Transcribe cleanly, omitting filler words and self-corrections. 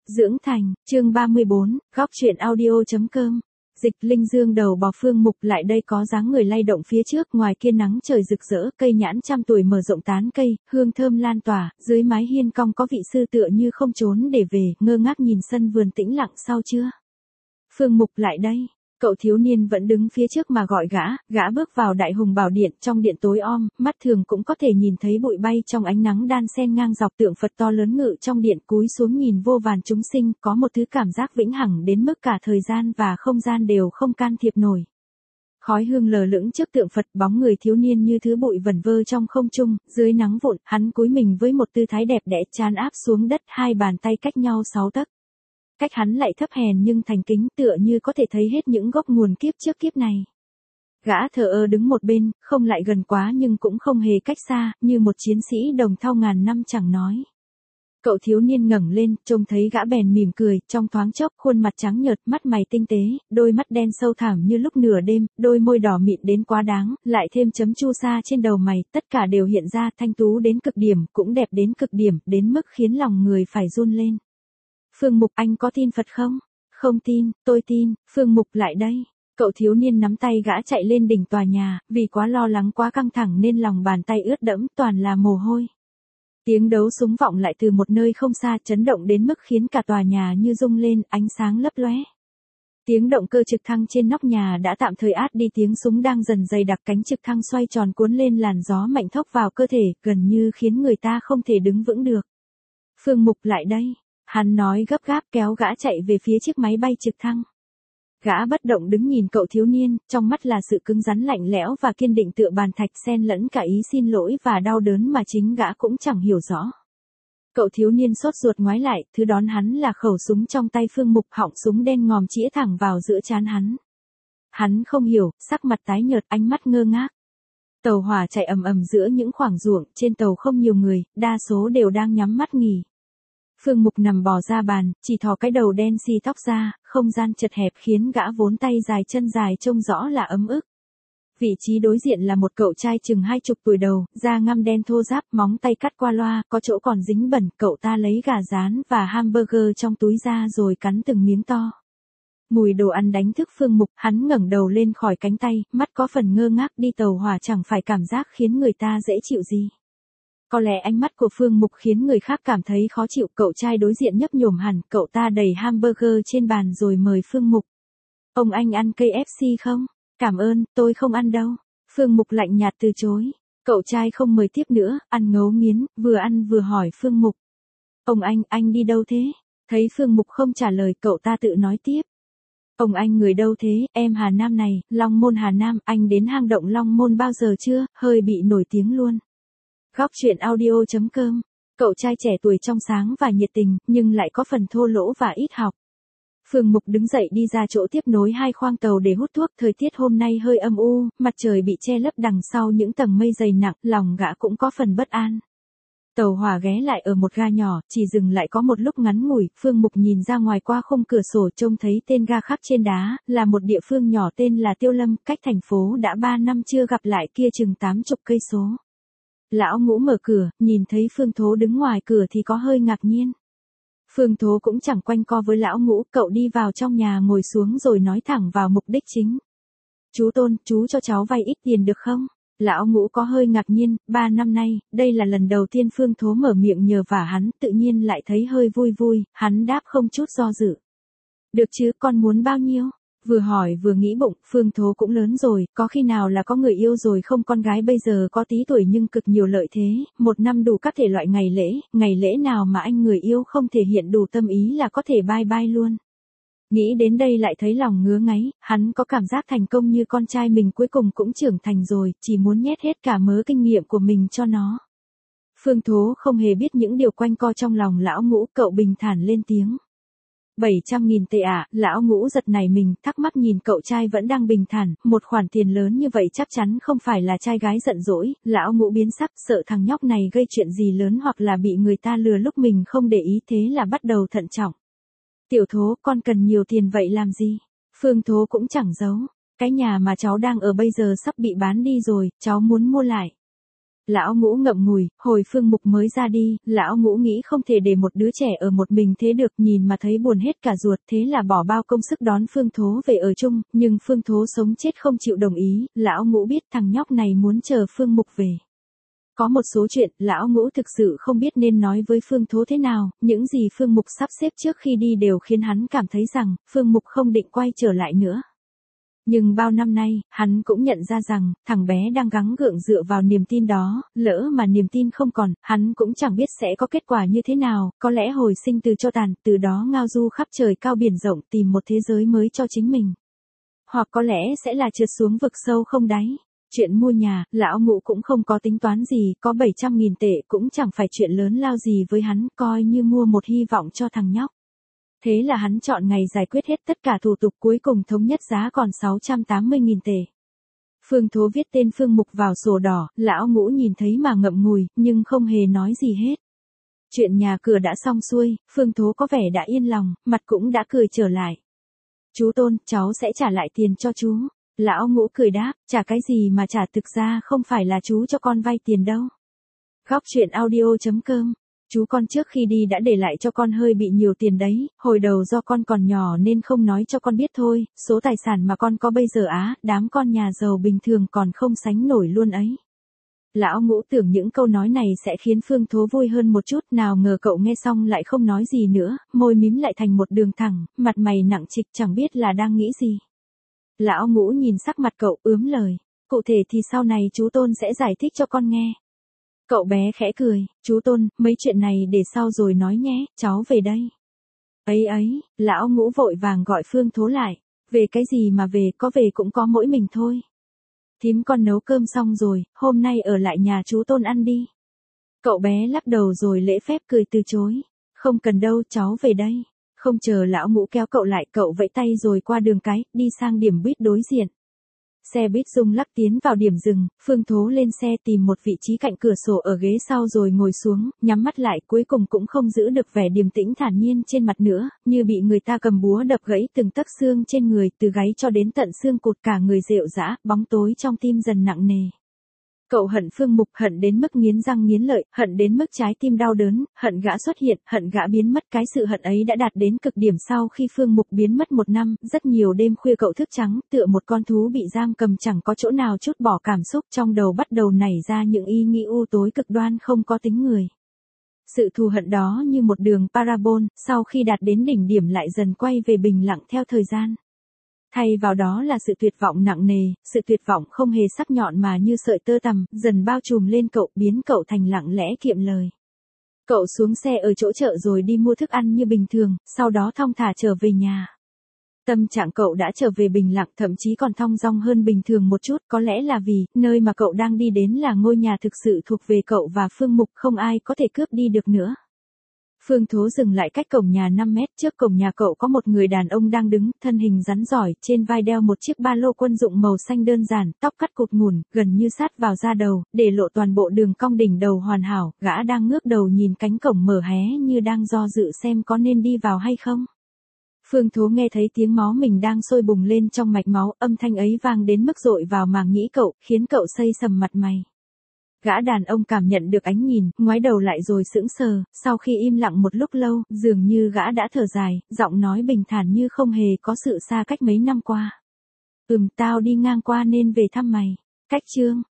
Dưỡng thành, chương 34, góc truyện audio.com. Dịch Linh dương đầu bò Phương Mục lại đây có dáng người lay động phía trước, ngoài kia nắng trời rực rỡ, cây nhãn trăm tuổi mở rộng tán cây, hương thơm lan tỏa, dưới mái hiên cong có vị sư tựa như không trốn để về, ngơ ngác nhìn sân vườn tĩnh lặng sau chưa. Phương Mục lại đây. Cậu thiếu niên vẫn đứng phía trước mà gọi gã bước vào Đại Hùng Bảo Điện, trong điện tối om, mắt thường cũng có thể nhìn thấy bụi bay trong ánh nắng đan xen ngang dọc, tượng Phật to lớn ngự trong điện, cúi xuống nhìn vô vàn chúng sinh, có một thứ cảm giác vĩnh hằng đến mức cả thời gian và không gian đều không can thiệp nổi. Khói hương lờ lững trước tượng Phật, bóng người thiếu niên như thứ bụi vẩn vơ trong không trung, dưới nắng vụn, hắn cúi mình với một tư thái đẹp đẽ, trán áp xuống đất, hai bàn tay cách nhau 6 tấc. Cách hắn lại thấp hèn nhưng thành kính, tựa như có thể thấy hết những gốc nguồn kiếp trước kiếp này. Gã thờ ơ đứng một bên, không lại gần quá nhưng cũng không hề cách xa, như một chiến sĩ đồng thau ngàn năm chẳng nói. Cậu thiếu niên ngẩng lên, trông thấy gã bèn mỉm cười, trong thoáng chốc khuôn mặt trắng nhợt, mắt mày tinh tế, đôi mắt đen sâu thẳm như lúc nửa đêm, đôi môi đỏ mịn đến quá đáng, lại thêm chấm chu sa trên đầu mày, tất cả đều hiện ra thanh tú đến cực điểm, cũng đẹp đến cực điểm, đến mức khiến lòng người phải run lên. Phương Mục, anh có tin Phật không? Không tin, tôi tin. Phương Mục lại đây. Cậu thiếu niên nắm tay gã chạy lên đỉnh tòa nhà, vì quá lo lắng quá căng thẳng nên lòng bàn tay ướt đẫm toàn là mồ hôi. Tiếng đấu súng vọng lại từ một nơi không xa, chấn động đến mức khiến cả tòa nhà như rung lên, ánh sáng lấp lóe. Tiếng động cơ trực thăng trên nóc nhà đã tạm thời át đi tiếng súng đang dần dày đặc, cánh trực thăng xoay tròn cuốn lên làn gió mạnh thốc vào cơ thể, gần như khiến người ta không thể đứng vững được. Phương Mục lại đây. Hắn nói gấp gáp, kéo gã chạy về phía chiếc máy bay trực thăng. Gã bất động đứng nhìn cậu thiếu niên, trong mắt là sự cứng rắn lạnh lẽo và kiên định tựa bàn thạch, xen lẫn cả ý xin lỗi và đau đớn mà chính gã cũng chẳng hiểu rõ. Cậu thiếu niên sốt ruột ngoái lại, thứ đón hắn là khẩu súng trong tay Phương Mục, họng súng đen ngòm chĩa thẳng vào giữa trán hắn. Hắn không hiểu, sắc mặt tái nhợt, ánh mắt ngơ ngác. Tàu hỏa chạy ầm ầm giữa những khoảng ruộng, trên tàu không nhiều người, đa số đều đang nhắm mắt nghỉ. Phương Mục nằm bò ra bàn, chỉ thò cái đầu đen xì tóc ra, không gian chật hẹp khiến gã vốn tay dài chân dài trông rõ là ấm ức. Vị trí đối diện là một cậu trai chừng 20 tuổi đầu, da ngăm đen thô ráp, móng tay cắt qua loa, có chỗ còn dính bẩn, cậu ta lấy gà rán và hamburger trong túi ra rồi cắn từng miếng to. Mùi đồ ăn đánh thức Phương Mục, hắn ngẩng đầu lên khỏi cánh tay, mắt có phần ngơ ngác, đi tàu hỏa chẳng phải cảm giác khiến người ta dễ chịu gì. Có lẽ ánh mắt của Phương Mục khiến người khác cảm thấy khó chịu, cậu trai đối diện nhấp nhổm hẳn, cậu ta đẩy hamburger trên bàn rồi mời Phương Mục. Ông anh ăn KFC không? Cảm ơn, tôi không ăn đâu. Phương Mục lạnh nhạt từ chối. Cậu trai không mời tiếp nữa, ăn ngấu nghiến, vừa ăn vừa hỏi Phương Mục. Ông anh đi đâu thế? Thấy Phương Mục không trả lời, cậu ta tự nói tiếp. Ông anh người đâu thế? Em Hà Nam này, Long Môn Hà Nam, anh đến hang động Long Môn bao giờ chưa? Hơi bị nổi tiếng luôn. Góc truyện audio.com. Cậu trai trẻ tuổi trong sáng và nhiệt tình, nhưng lại có phần thô lỗ và ít học. Phương Mục đứng dậy đi ra chỗ tiếp nối hai khoang tàu để hút thuốc, thời tiết hôm nay hơi âm u, mặt trời bị che lấp đằng sau những tầng mây dày nặng, lòng gã cũng có phần bất an. Tàu hỏa ghé lại ở một ga nhỏ, chỉ dừng lại có một lúc ngắn ngủi, Phương Mục nhìn ra ngoài qua khung cửa sổ trông thấy tên ga khắc trên đá, là một địa phương nhỏ tên là Tiêu Lâm, cách thành phố đã 3 năm chưa gặp lại kia chừng 80 cây số. Lão Ngũ mở cửa, nhìn thấy Phương Thố đứng ngoài cửa thì có hơi ngạc nhiên. Phương Thố cũng chẳng quanh co với Lão Ngũ, cậu đi vào trong nhà ngồi xuống rồi nói thẳng vào mục đích chính. Chú Tôn, chú cho cháu vay ít tiền được không? Lão Ngũ có hơi ngạc nhiên, 3 năm nay, đây là lần đầu tiên Phương Thố mở miệng nhờ vả hắn, tự nhiên lại thấy hơi vui vui, hắn đáp không chút do dự. Được chứ, con muốn bao nhiêu? Vừa hỏi vừa nghĩ bụng, Phương Thố cũng lớn rồi, có khi nào là có người yêu rồi không? Con gái bây giờ có tí tuổi nhưng cực nhiều lợi thế, một năm đủ các thể loại ngày lễ nào mà anh người yêu không thể hiện đủ tâm ý là có thể bye bye luôn. Nghĩ đến đây lại thấy lòng ngứa ngáy, hắn có cảm giác thành công như con trai mình cuối cùng cũng trưởng thành rồi, chỉ muốn nhét hết cả mớ kinh nghiệm của mình cho nó. Phương Thố không hề biết những điều quanh co trong lòng Lão Ngũ, cậu bình thản lên tiếng. 700.000 tệ à? Lão Ngũ giật nảy mình, thắc mắc nhìn cậu trai vẫn đang bình thản, một khoản tiền lớn như vậy chắc chắn không phải là trai gái giận dỗi. Lão Ngũ biến sắc, sợ thằng nhóc này gây chuyện gì lớn hoặc là bị người ta lừa lúc mình không để ý, thế là bắt đầu thận trọng. Tiểu Thố, con cần nhiều tiền vậy làm gì? Phương Thố cũng chẳng giấu. Cái nhà mà cháu đang ở bây giờ sắp bị bán đi rồi, cháu muốn mua lại. Lão Ngũ ngậm ngùi, hồi Phương Mục mới ra đi, Lão Ngũ nghĩ không thể để một đứa trẻ ở một mình thế được, nhìn mà thấy buồn hết cả ruột, thế là bỏ bao công sức đón Phương Thố về ở chung, nhưng Phương Thố sống chết không chịu đồng ý, Lão Ngũ biết thằng nhóc này muốn chờ Phương Mục về. Có một số chuyện, Lão Ngũ thực sự không biết nên nói với Phương Thố thế nào, những gì Phương Mục sắp xếp trước khi đi đều khiến hắn cảm thấy rằng, Phương Mục không định quay trở lại nữa. Nhưng bao năm nay, hắn cũng nhận ra rằng, thằng bé đang gắng gượng dựa vào niềm tin đó, lỡ mà niềm tin không còn, hắn cũng chẳng biết sẽ có kết quả như thế nào, có lẽ hồi sinh từ cho tàn, từ đó ngao du khắp trời cao biển rộng tìm một thế giới mới cho chính mình. Hoặc có lẽ sẽ là trượt xuống vực sâu không đáy. Chuyện mua nhà, Lão Ngũ cũng không có tính toán gì, có 700.000 tệ cũng chẳng phải chuyện lớn lao gì với hắn, coi như mua một hy vọng cho thằng nhóc. Thế là hắn chọn ngày giải quyết hết tất cả thủ tục, cuối cùng thống nhất giá còn 680.000 tệ. Phương Thố viết tên Phương Mục vào sổ đỏ, Lão Ngũ nhìn thấy mà ngậm ngùi, nhưng không hề nói gì hết. Chuyện nhà cửa đã xong xuôi, Phương Thố có vẻ đã yên lòng, mặt cũng đã cười trở lại. Chú Tôn, cháu sẽ trả lại tiền cho chú. Lão Ngũ cười đáp, trả cái gì mà trả, thực ra không phải là chú cho con vay tiền đâu. Góc truyện audio.com. Chú con trước khi đi đã để lại cho con hơi bị nhiều tiền đấy, hồi đầu do con còn nhỏ nên không nói cho con biết thôi, số tài sản mà con có bây giờ đám con nhà giàu bình thường còn không sánh nổi luôn ấy. Lão Ngũ tưởng những câu nói này sẽ khiến Phương Thố vui hơn một chút, nào ngờ cậu nghe xong lại không nói gì nữa, môi mím lại thành một đường thẳng, mặt mày nặng trịch chẳng biết là đang nghĩ gì. Lão Ngũ nhìn sắc mặt cậu, ướm lời, cụ thể thì sau này chú Tôn sẽ giải thích cho con nghe. Cậu bé khẽ cười, chú Tôn, mấy chuyện này để sau rồi nói nhé, cháu về đây. Ấy, Lão Ngũ vội vàng gọi Phương Thố lại, về cái gì mà về, có về cũng có mỗi mình thôi. Thím con nấu cơm xong rồi, hôm nay ở lại nhà chú Tôn ăn đi. Cậu bé lắc đầu rồi lễ phép cười từ chối, không cần đâu, cháu về đây. Không chờ Lão Ngũ kéo cậu lại, cậu vẫy tay rồi qua đường cái, đi sang điểm buýt đối diện. Xe buýt rung lắc tiến vào điểm dừng, Phương Thố lên xe tìm một vị trí cạnh cửa sổ ở ghế sau rồi ngồi xuống, nhắm mắt lại, cuối cùng cũng không giữ được vẻ điềm tĩnh thản nhiên trên mặt nữa, như bị người ta cầm búa đập gãy từng tấc xương trên người, từ gáy cho đến tận xương cụt, cả người rệu rã, bóng tối trong tim dần nặng nề. Cậu hận Phương Mục, hận đến mức nghiến răng nghiến lợi, hận đến mức trái tim đau đớn, hận gã xuất hiện, hận gã biến mất. Cái sự hận ấy đã đạt đến cực điểm sau khi Phương Mục biến mất 1 năm, rất nhiều đêm khuya cậu thức trắng, tựa một con thú bị giam cầm, chẳng có chỗ nào trút bỏ cảm xúc, trong đầu bắt đầu nảy ra những ý nghĩ u tối cực đoan không có tính người. Sự thù hận đó như một đường parabol, sau khi đạt đến đỉnh điểm lại dần quay về bình lặng theo thời gian. Thay vào đó là sự tuyệt vọng nặng nề, sự tuyệt vọng không hề sắc nhọn mà như sợi tơ tằm, dần bao trùm lên cậu, biến cậu thành lặng lẽ kiệm lời. Cậu xuống xe ở chỗ chợ rồi đi mua thức ăn như bình thường, sau đó thong thả trở về nhà. Tâm trạng cậu đã trở về bình lặng, thậm chí còn thong dong hơn bình thường một chút, có lẽ là vì, nơi mà cậu đang đi đến là ngôi nhà thực sự thuộc về cậu và Phương Mục, không ai có thể cướp đi được nữa. Phương Thố dừng lại cách cổng nhà 5 mét, trước cổng nhà cậu có một người đàn ông đang đứng, thân hình rắn rỏi, trên vai đeo một chiếc ba lô quân dụng màu xanh đơn giản, tóc cắt cụt ngủn, gần như sát vào da đầu, để lộ toàn bộ đường cong đỉnh đầu hoàn hảo, gã đang ngước đầu nhìn cánh cổng mở hé như đang do dự xem có nên đi vào hay không. Phương Thố nghe thấy tiếng máu mình đang sôi bùng lên trong mạch máu, âm thanh ấy vang đến mức dội vào màng nhĩ cậu, khiến cậu xây sầm mặt mày. Gã đàn ông cảm nhận được ánh nhìn, ngoái đầu lại rồi sững sờ, sau khi im lặng một lúc lâu, dường như gã đã thở dài, giọng nói bình thản như không hề có sự xa cách mấy năm qua. Tao đi ngang qua nên về thăm mày. Cách chương